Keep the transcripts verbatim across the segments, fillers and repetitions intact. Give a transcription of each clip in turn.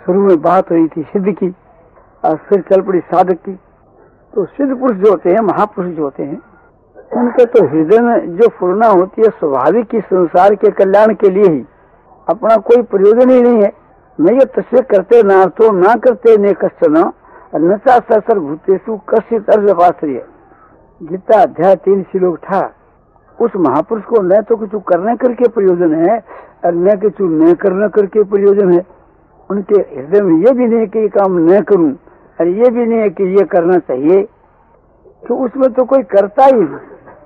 शुरू में बात हुई थी सिद्ध की और फिर चल पड़ी साधक की। तो सिद्ध पुरुष जो होते हैं, महापुरुष जो होते हैं, उनके तो हृदय में जो फुरना होती है स्वाभाविक ही संसार के कल्याण के लिए ही, अपना कोई प्रयोजन ही नहीं है। मैं ये तस्वीर करते ना तो ना करते ने कश्चन नचा ससर भूतेषु कश्चित अर्धपाश्रय। गीता अध्याय तीन श्लोक था। उस महापुरुष को न तो कुछ करने करके प्रयोजन है और न कुछ न करने करके प्रयोजन है। उनके हृदय में ये भी नहीं कि ये काम न करूं और ये भी नहीं है कि ये करना चाहिए, तो उसमें तो कोई करता ही नहीं।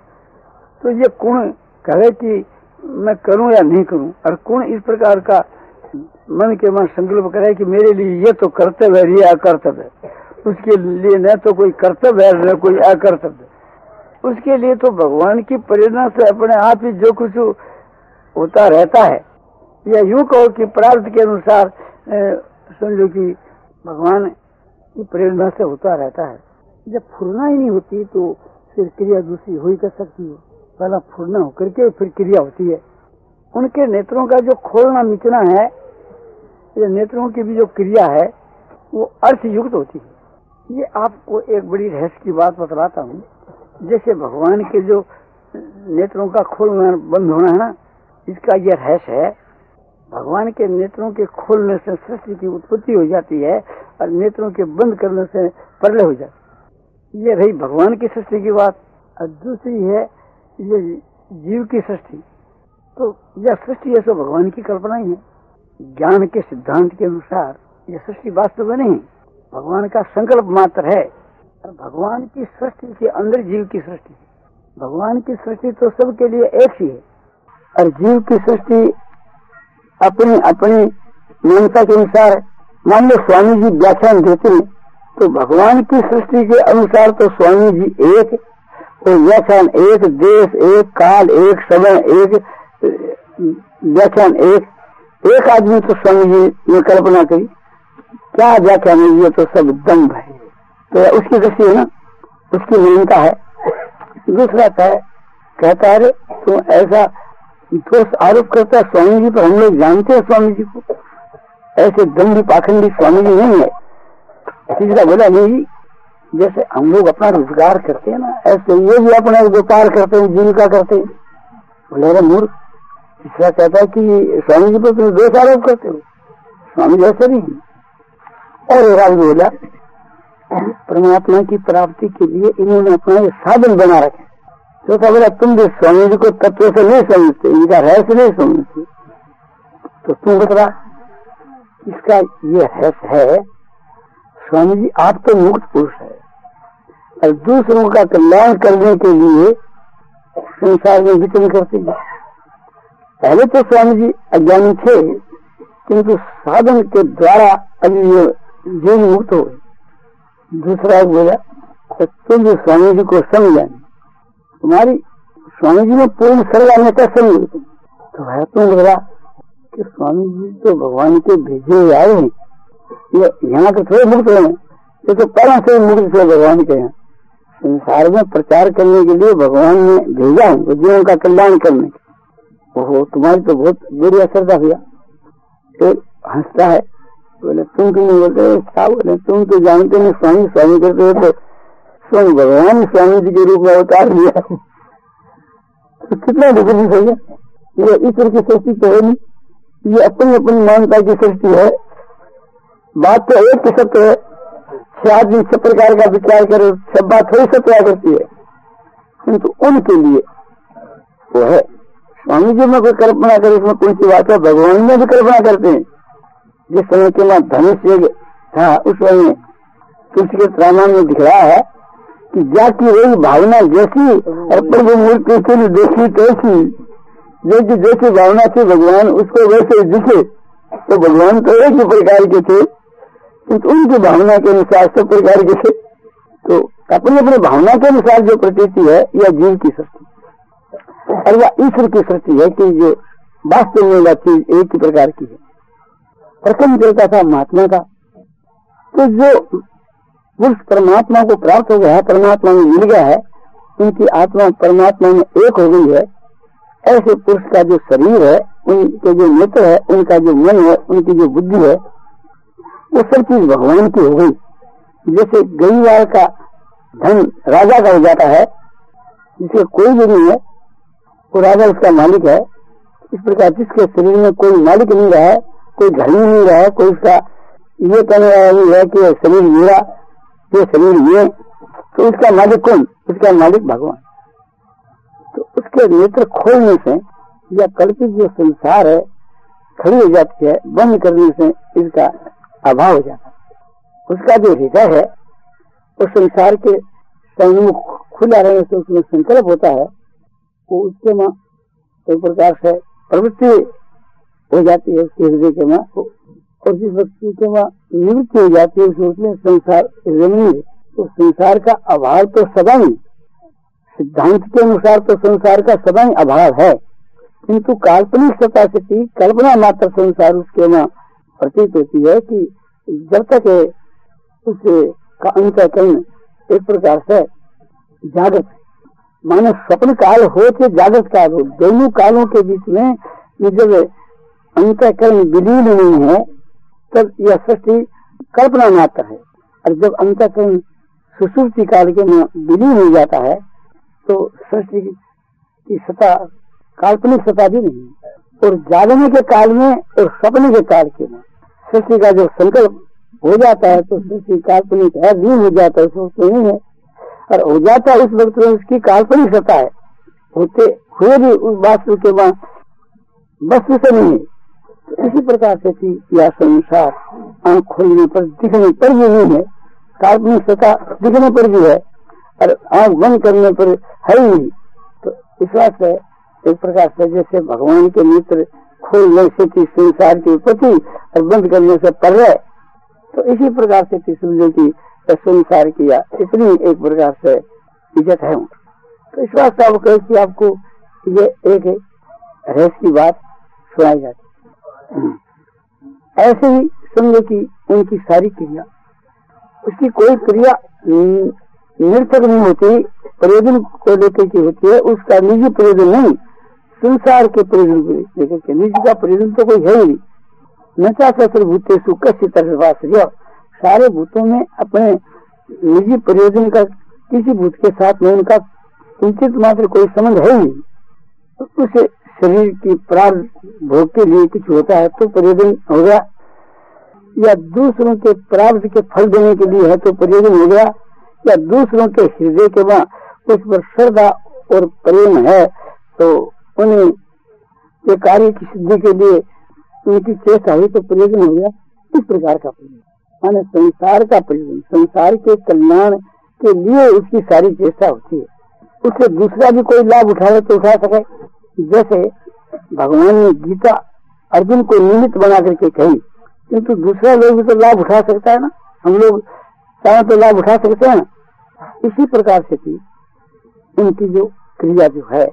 तो ये गुण कहे कि मैं करूं या नहीं करूं, और गुण इस प्रकार का मन के मन संकल्प करे कि मेरे लिए ये तो कर्तव्य है, ये अकर्तव्य है, उसके लिए न तो कोई कर्तव्य है न कोई अकर्तव्य। उसके लिए तो भगवान की प्रेरणा से अपने आप ही जो कुछ होता रहता है, या यूं कहो कि प्रार्थ के अनुसार समझो कि भगवान की प्रेरणा से होता रहता है। जब फुरना ही नहीं होती तो फिर क्रिया दूसरी हो ही कर सकती है। पहला फुरना होकर के फिर क्रिया होती है। उनके नेत्रों का जो खोलना मिचना है, ये नेत्रों की भी जो क्रिया है वो अर्थ युक्त होती है। ये आपको एक बड़ी रहस्य की बात बतलाता हूँ। जैसे भगवान के जो नेत्रों का खोलना बंद होना है ना, इसका यह रहस्य है। भगवान के नेत्रों के खोलने से सृष्टि की उत्पत्ति हो जाती है और नेत्रों के बंद करने से प्रलय हो जाती है। ये रही भगवान की सृष्टि की बात। और दूसरी है ये जीव की सृष्टि। तो यह सृष्टि है सो भगवान की कल्पना ही है। ज्ञान के सिद्धांत के अनुसार यह सृष्टि वास्तव में नहीं, भगवान का संकल्प मात्र है। और भगवान की सृष्टि के अंदर जीव की सृष्टि। भगवान की सृष्टि तो सबके लिए एक ही है, और जीव की सृष्टि अपनी अपनी मान्यता के अनुसार। मान लो स्वामी जी व्याख्यान देते हैं तो भगवान की सृष्टि के अनुसार तो स्वामी जी एक, और व्याख्यान एक, देश एक, काल एक, समय एक, व्याख्यान एक। एक आदमी तो स्वामी जी ने कल्पना करी, क्या व्याख्यान है, ये तो सब दम्भ है। तो उसकी दृष्टि है ना, उसकी मान्यता है। दूसरा है कहता है तुम तो ऐसा दोष आरोप करता है स्वामी जी पर। हम लोग जानते हैं स्वामी जी को, ऐसे दम्भी पाखंडी स्वामी जी नहीं है। तीसरा बोला नहीं, जैसे हम लोग अपना रोजगार करते हैं ना, ऐसे ये भी अपना व्यापार करते हैं, जीविका करते हैं। बोले रे मूर्ख। तीसरा कहता है कि स्वामी जी पर तुम दोष आरोप करते हो, स्वामी जी ऐसे नहीं। और एक आदमी बोला परमात्मा की प्राप्ति के लिए इन्होंने अपना ये साधन बना रखे। चौथा बोला तुम भी स्वामी जी को तत्व से नहीं समझते, इनका रहस्य नहीं समझते, तो तुम बता इसका ये रहस्य है। स्वामी जी आप तो मुक्त पुरुष है और दूसरों का कल्याण करने के लिए संसार में विचरण करते हैं। पहले तो स्वामी जी अज्ञानी थे, किंतु साधन के द्वारा अभी ये जीवन मुक्त हो गए। दूसरा बोला तो तुम जो स्वामी जी को समझा, तुम्हारी स्वामी जी में पूर्ण सर्वान्य का समझ। तो है तुम बोला कि स्वामी जी तो भगवान के भेजे हुए आए हैं, ये यहाँ के थोड़े मुक्त हैं, ये तो परम से मुक्त थे भगवान के यहाँ। संसार में प्रचार करने के लिए भगवान ने भेजा है, जीवन का कल्याण करने के। ओहो तुम्हारी तो बहुत बुरी श्रद्धा भैया। एक हंसता है, बोले तुम क्यों नहीं बोलते, क्या बोले, तुम तो जानते नहीं स्वामी स्वामी करते हो तो स्वयं भगवान स्वामी जी के रूप में अवतार लिया। तो कितना डिफरेंस है। ये ईश्वर की सृष्टि तो है नहीं, ये अपनी अपनी मानता की सृष्टि है। बात तो एक की सत्य है, छह आदमी सब प्रकार का विचार करे, सब बात थोड़ी सत्या करती है, किंतु उनके लिए वो है। स्वामी जी में कोई कल्पना करे इसमें कौन सी बात है, भगवान में भी कल्पना करते हैं। जिस समय के बाद धनुष था उस समय तुलसी के रामायण में दिख रहा है कि जाती रही भावना जैसी और प्रभु मूर्ति थी देखी तैसी। जैसी जैसी भावना थी भगवान उसको वैसे दिखे। तो भगवान तो एक ही प्रकार के थे, किंतु उनकी भावना के अनुसार सब प्रकार के थे। तो अपनी अपनी भावना के अनुसार जो प्रतीति है यह जीव की सृष्टि और यह ईश्वर की सृष्टि है कि जो वास्तव में वह चीज एक ही प्रकार की है। प्रथम चलता था महात्मा का, तो जो पुरुष परमात्मा को प्राप्त हो गया है, परमात्मा में मिल गया है, उनकी आत्मा परमात्मा में एक हो गई है। ऐसे पुरुष का जो शरीर है, उनके जो नेत्र है, उनका जो मन है, उनकी जो बुद्धि है, वो सब चीज भगवान की हो गई। जैसे गईवाल का धन राजा का हो जाता है, जिसके कोई भी नहीं है वो राजा उसका मालिक है। इस प्रकार जिसके शरीर में कोई मालिक नहीं रहा है, कोई धनी नहीं रहा है, कोई उसका ये कहने वाला है कि शरीर मेरा, ये शरीर ये, तो उसका मालिक कौन? उसका मालिक भगवान। तो उसके नेत्र खोलने से या कल्पित जो संसार है खड़ी हो जाती है, बंद करने से इसका अभाव हो जाता है। उसका जो हृदय है वो संसार के सम्मुख खुला रहने से उसमें संकल्प होता है, वो उसके मां एक प्रकार से प्रवृत्ति हो जाती है उसके हृदय के मां, और जिस व्यक्ति के मां निवृत्ति हो जाती है उसमें संसार हृदय में नहीं। तो संसार का अभाव तो सदा ही, सिद्धांत के अनुसार तो संसार का सदा ही अभाव है, किंतु काल्पनिक सत्ता से कल्पना मात्र संसार उसके मां प्रतीत होती है कि जब तक उसे का अंतःकरण एक प्रकार से जागृत, माने स्वप्न काल हो के जागृत काल हो, दोनों कालों के बीच में जब अंतःकरण विलीन नहीं है तब यह सृष्टि कल्पना मात्र है। और जब अंतःकरण सुषुप्ति काल के में विलीन हो जाता है तो सृष्टि की सत्ता काल्पनिक सत्ता भी नहीं है। और जागने के काल में और सपने के काल के में सृष्टि का जो संकल्प हो जाता है तो सृष्टि काल्पनिक है, लीन हो जाता है, सोचते नहीं है, और हो जाता है उस वक्त में उसकी काल्पनिक सत्ता है, होते हुए भी उस वास्तु के बाद वस्तु से नहीं है। तो इसी प्रकार से थी यह संसार आंख खोलने पर दिखने पर भी नहीं है, काल्पनिक सत्ता दिखने पर भी है और आंख बंद करने पर है ही नहीं। तो इस बात से एक प्रकार से जैसे भगवान के नेत्र खोलने से थी संसार की उत्पत्ति और बंद करने से पर रहे, तो इसी प्रकार से थी समझो की संसार किया इतनी एक प्रकार से इज्जत है। तो इस बात से आप कहे कि आपको ये एक रहस्य की बात सुनाई जाती। ऐसे ही समझो कि उनकी सारी क्रिया, उसकी कोई क्रिया निरर्थक नहीं होती, प्रयोजन को लेकर के होती है, उसका निजी प्रयोजन नहीं, संसार के प्रयोजन को लेकर के। निजी का प्रयोजन तो कोई है ही नहीं। नचा सत्र भूतेषु कश्चित् सर्वाश्रय, सारे भूतों में अपने निजी प्रयोजन का किसी भूत के साथ में उनका किंचित मात्र कोई संबंध है ही नहीं। उस शरीर की प्रारब्ध भोग के लिए कुछ होता है तो प्रयोजन हो गया, या दूसरों के प्रारब्ध के फल देने के लिए है तो प्रयोजन हो गया, या दूसरों के हृदय के वहाँ उस पर श्रद्धा और प्रेम है तो उन्हें ये कार्य की सिद्धि के लिए उनकी चेष्टा हुई तो प्रयोजन हो गया। इस प्रकार का प्रयोजन माने संसार का प्रयोजन, संसार के कल्याण के लिए उसकी सारी चेष्टा होती है। उससे दूसरा भी कोई लाभ उठाए तो उठा सके। जैसे भगवान ने गीता अर्जुन को निमित्त बना करके कही, किंतु दूसरा लोग भी तो लाभ उठा सकता है ना, हम लोग चाहे तो लाभ उठा सकते हैं ना। इसी प्रकार से थी उनकी जो क्रिया जो है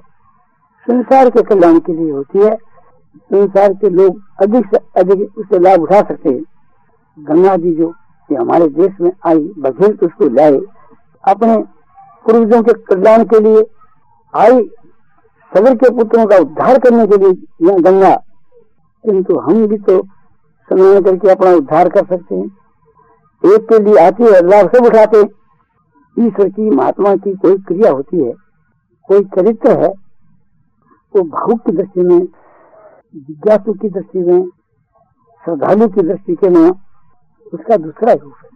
संसार के कल्याण के लिए होती है, संसार के लोग अधिक से अधिक उससे लाभ उठा सकते हैं। गंगा जी जो कि हमारे देश में आई, बघेल तो उसको लाए अपने पूर्वजों के कल्याण के लिए आई, सगर के पुत्रों का उद्धार करने के लिए यह गंगा, किंतु हम भी तो स्नान करके अपना उद्धार कर सकते हैं। एक के लिए आती है, लाभ सब उठाते हैं। ईश्वर की महात्मा की कोई क्रिया होती है, कोई चरित्र है, वो भावुक की दृष्टि में, जिज्ञासु की दृष्टि में, श्रद्धालु की दृष्टि के में उसका दूसरा रूप है।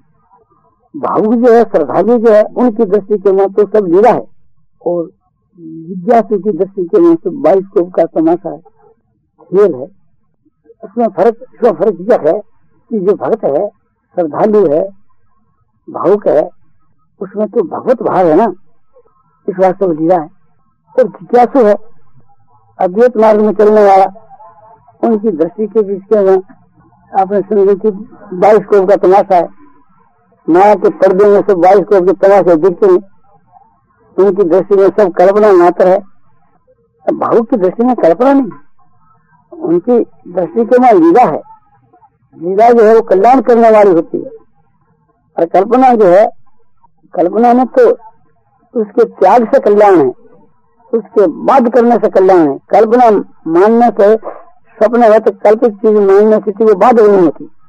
भावुक जो है, श्रद्धालु जो है, उनकी दृष्टि के में तो सब लीला है, और जिज्ञासु की दृष्टि के में तो बाइस्कोप का तमाशा है, खेल है। इसमें फर्क इसमें फर्क यह है कि जो भक्त है, श्रद्धालु है, भावुक है, उसमें तो भगवत भाव है ना, इस वास्तव में लीला है। और जिज्ञासु है, अद्वैत मार्ग में चलने वाला, उनकी दृष्टि के बीच के में आपने समझे कि बाइस्कोप का तमाशा है, माया के पर्दे में सब बाइस्कोप के तमाशे दिखते हैं, उनकी दृष्टि में सब कल्पना मात्र है। भावुक की दृष्टि में कल्पना नहीं, उनकी दृष्टि के में लीला है। लीला जो है वो कल्याण करने वाली होती है, और कल्पना जो है, कल्पना में तो उसके त्याग से कल्याण है, उसके बाद करने से कल्याण है। कल्पना मानने से, स्वप्न है तो कल्पित चीज मानने से वो बाध नहीं होती,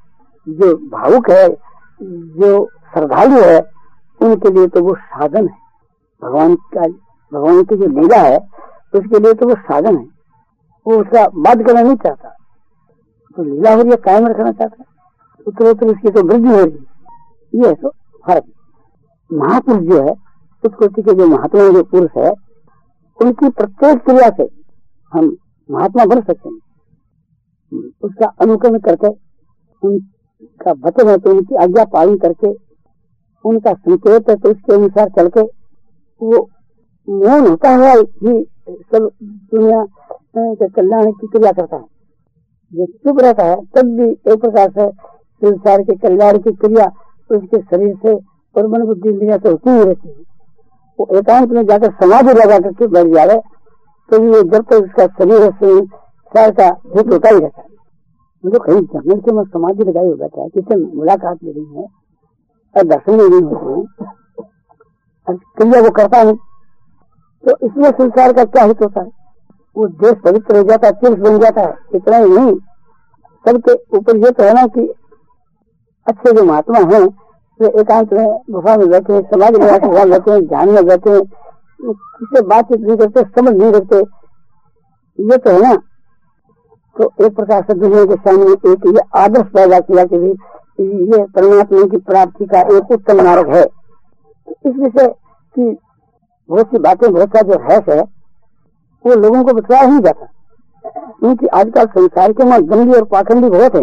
जो भावुक है, जो श्रद्धालु है, उनके लिए तो वो साधन है। भगवान का, भगवान की जो लीला है उसके लिए तो वो साधन है। वो उसका बात करना नहीं चाहता, तो लीला हो रही है कायम रखना चाहता है, उत्तरोत्तर उसकी तो वृद्धि हो रही है। ये है तो फर्क। महापुरुष जो है, उस कोटि के जो महात्मा जो पुरुष है, उनकी प्रत्येक क्रिया से हम महात्मा बन सकते हैं। उसका अनुकरण करके, उनका वचन है तो उनकी आज्ञा पालन करके, उनका संकेत है तो उसके अनुसार चल के वो मौन होता हुआ ही सब दुनिया के कल्याण की क्रिया करता है। जो चुप रहता है तब भी एक प्रकार से संसार के कल्याण की क्रिया उसके शरीर से और मन बुद्धि इंद्रियों से होती ही रहती है। वो एकांत में जाकर समाधि लगा करके बैठ जाए तो भी वो जब तक उसका शरीर संसार का हित होता ही रहता है। मुझे कहीं जमीन के में समाधि लगाई हो बैठा है, किसी मुलाकात ले रही है और दर्शन में नहीं होते हैं, क्रिया वो करता है, तो इसमें संसार का क्या हित होता है? वो देश पवित्र हो जाता है, तीर्थ बन जाता है। इतना ही नहीं, सबके ऊपर ये तो है ना कि अच्छे जो महात्मा हैं वे एकांत में गुफा में बैठे, समाधि लगा के वहां बैठे, ध्यान में बैठे, किसी बातचीत नहीं करते, समझ नहीं रखते, ये तो है ना। तो एक प्रकार से दुनिया के सामने एक ये आदर्श पैदा किया कि ये परमात्मा की प्राप्ति का एक उत्तम मार्ग है। इस विषय की बहुत सी बातें, बहुत सा जो हैस है वो लोगों को बताया नहीं जाता, क्योंकि आजकल संसार के में दम्भी और पाखंडी बहुत है।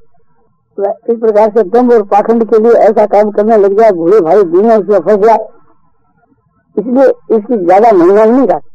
इस प्रकार से दम्भ और पाखंड के लिए ऐसा काम करने लग जाए, भूले भाई दुनिया उसमें फंस जाए, इसलिए इसकी ज्यादा महिमा नहीं रहा।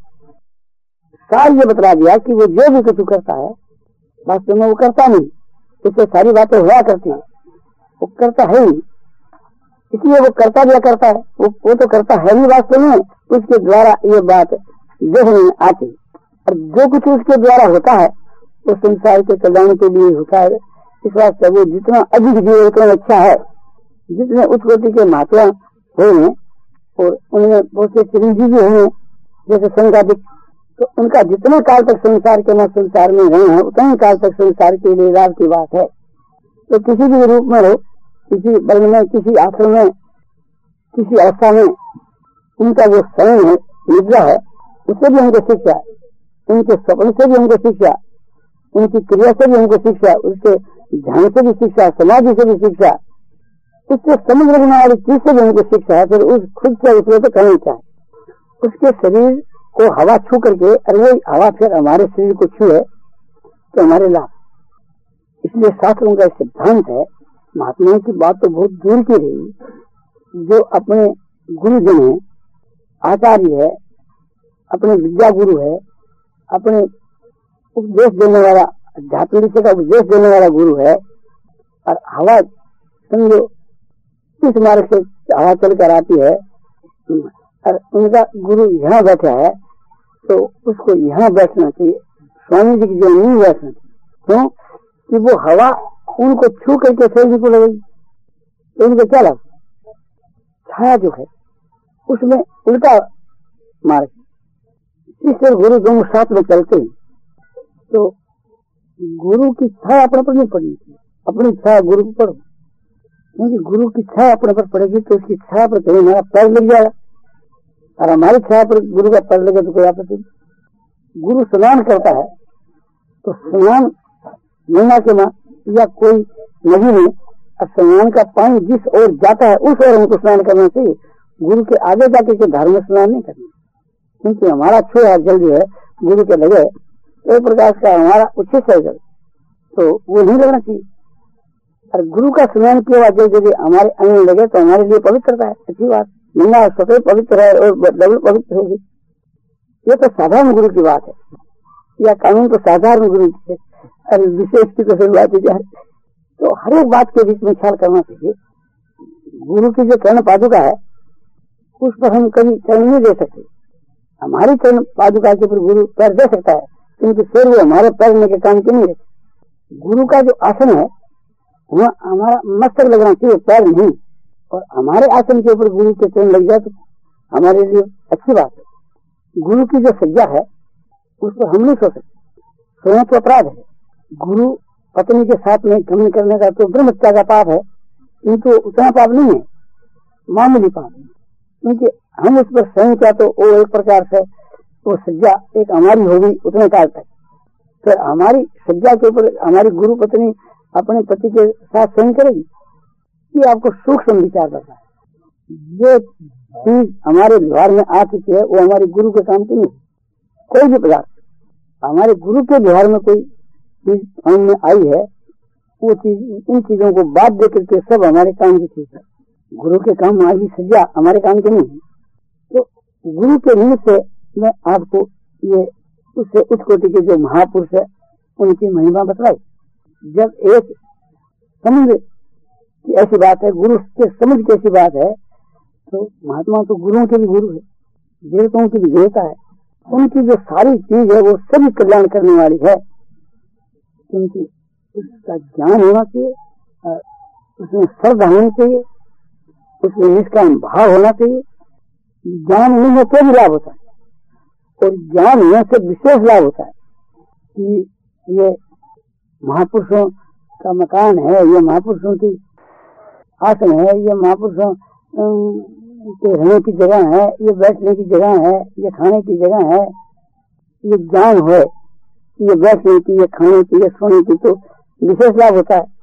सार ये बता दिया कि वो जो भी कुछ करता है वास्तव में वो करता नहीं, इससे सारी बातें हुआ करती है, वो करता है ही, इसलिए वो करता दिया करता है, वो वो तो करता है नहीं वास्तव में, उसके द्वारा ये बात देखने में आती। और जो कुछ उसके द्वारा होता है वो संसार के कल्याण के लिए होता है। इस वास्ते वो जितना अधिक जीव उतना अच्छा है। जितने उच्च कोटि के महात्मा हुए और उनमें बहुत से चिरंजीवी हुए जैसे संघाधिक, तो उनका जितने काल तक संसार के न संसार में रहे हैं उतने काल तक संसार के लिए लाभ की बात है। तो किसी भी रूप में हो, किसी बल में, किसी आश्रम में, किसी अवस्था में, उनका जो शयन है, निद्रा है, उससे भी हमको शिक्षा, उनके स्वप्न से भी हमको शिक्षा, उनकी क्रिया से भी हमको शिक्षा, उसके ध्यान से भी शिक्षा, समाधि से भी शिक्षा, उससे समझ रखने वाली चीज से भी हमको शिक्षा है। फिर उस खुद से उसमें तो करना चाहिए। उसके शरीर को हवा छू करके, और वो हवा फिर हमारे शरीर को छुए तो हमारे लाभ। इसलिए शास्त्रों का सिद्धांत है, महात्माओं की बात तो बहुत दूर की रही, जो अपने गुरुजन है, आचार्य है, अपने विद्या गुरु है, अपने उपदेश देने वाला, अध्यात्म विषय का उपदेश देने वाला गुरु है, और हवा समझो इस मार्ग से हवा चल कर आती है, और उनका गुरु यहाँ बैठा है तो उसको यहाँ बैठना चाहिए। स्वामी जी की जो नहीं बैठना चाहिए, क्यों कि वो हवा उनको छू करके शरीर को लगेगी, तो उनको क्या लगा? छाया जो है उसमें उल्टा मार्ग, शिष्य गुरु दोनों साथ में चलते हैं, तो गुरु की छाया अपने पर नहीं पड़नी चाहिए, अपनी छाया गुरु पर पड़ो, क्योंकि गुरु की छाया अपने पर पड़ेगी तो उसकी छाया पर कहीं हमारा पैर लग जाएगा, और हमारी छाया पर गुरु का पैर लगे तो कोई आपत्ति नहीं। गुरु स्नान करता है तो स्नान गंगा के मां या कोई नदी में, और स्नान का पानी जिस ओर जाता है उस ओर हमको स्नान करना चाहिए। गुरु के आगे जाके के धार में स्नान नहीं करना, क्योंकि हमारा छुआ जल जो है गुरु के लगे तो एक प्रकार का हमारा उचित है जल, तो वो नहीं लगना चाहिए। और गुरु का स्नान किया हुआ जल यदि हमारे अंग में लगे तो हमारे लिए पवित्रता है, अच्छी बात। गंगा स्वतः पवित्र है और डबल पवित्र होगी। ये तो साधारण गुरु की बात है, या कानून तो साधारण गुरु की है, और विशेष की तो फिर बात जाए तो हर एक बात के बीच में ख्याल करना चाहिए। गुरु की जो चरण पादुका है उस पर हम कभी चरण नहीं दे सकते, हमारी चरण पादुका के ऊपर गुरु पैर दे सकता है, क्योंकि फिर वो हमारे पैर में के काम की नहीं रहते। गुरु का जो आसन है वहाँ हमारा मस्तक लगना चाहिए, पैर नहीं, और हमारे आसन के ऊपर गुरु के चरण लग जाए तो हमारे लिए अच्छी बात है। गुरु की जो सज्जा है उस पर हम नहीं सो सकते, सोना तो अपराध है। गुरु पत्नी के साथ में गमन करने का तो ब्रह्महत्या का पाप है, किंतु उतना पाप नहीं है, मामूली पाप है। क्योंकि हम उस पर सहन किया तो वो एक प्रकार से वो सज्जा एक हमारी होगी उतने काल तक। फिर हमारी सज्जा के ऊपर हमारी गुरु पत्नी अपने पति के साथ सहन करेगी, ये आपको सूक्ष्म विचार करता है। जो चीज हमारे व्यवहार में आ चुकी है वो हमारे गुरु के काम की नहीं। कोई भी पदार्थ हमारे गुरु के व्यवहार में कोई चीज काम में आई है, वो चीज इन चीजों को बात दे करके सब हमारे काम की चीज है। गुरु के काम में आई सज्जा हमारे काम की नहीं है। तो गुरु के निमित्त से मैं आपको ये उससे उच्च कोटि के जो महापुरुष है उनकी महिमा बतलाई। जब एक समझ की ऐसी बात है, गुरु के समझ की ऐसी बात है, तो महात्मा तो गुरुओं के भी गुरु है, देवताओं की भी देवता है। उनकी जो सारी चीज है वो सभी कल्याण करने वाली है, क्योंकि उसका ज्ञान होना चाहिए, उसमें श्रद्धा होनी चाहिए, उसमें निष्काम भाव होना चाहिए। ज्ञान नहीं है तो भी लाभ होता है, और ज्ञान होने से विशेष लाभ होता है कि ये महापुरुषों का मकान है, ये महापुरुषों की आसन है, ये महापुरुषों के रहने की जगह है, ये बैठने की जगह है, ये खाने की जगह है। ये ज्ञान है, ये बैठने की, ये खाने की, ये सोने की, तो विशेष लाभ होता है।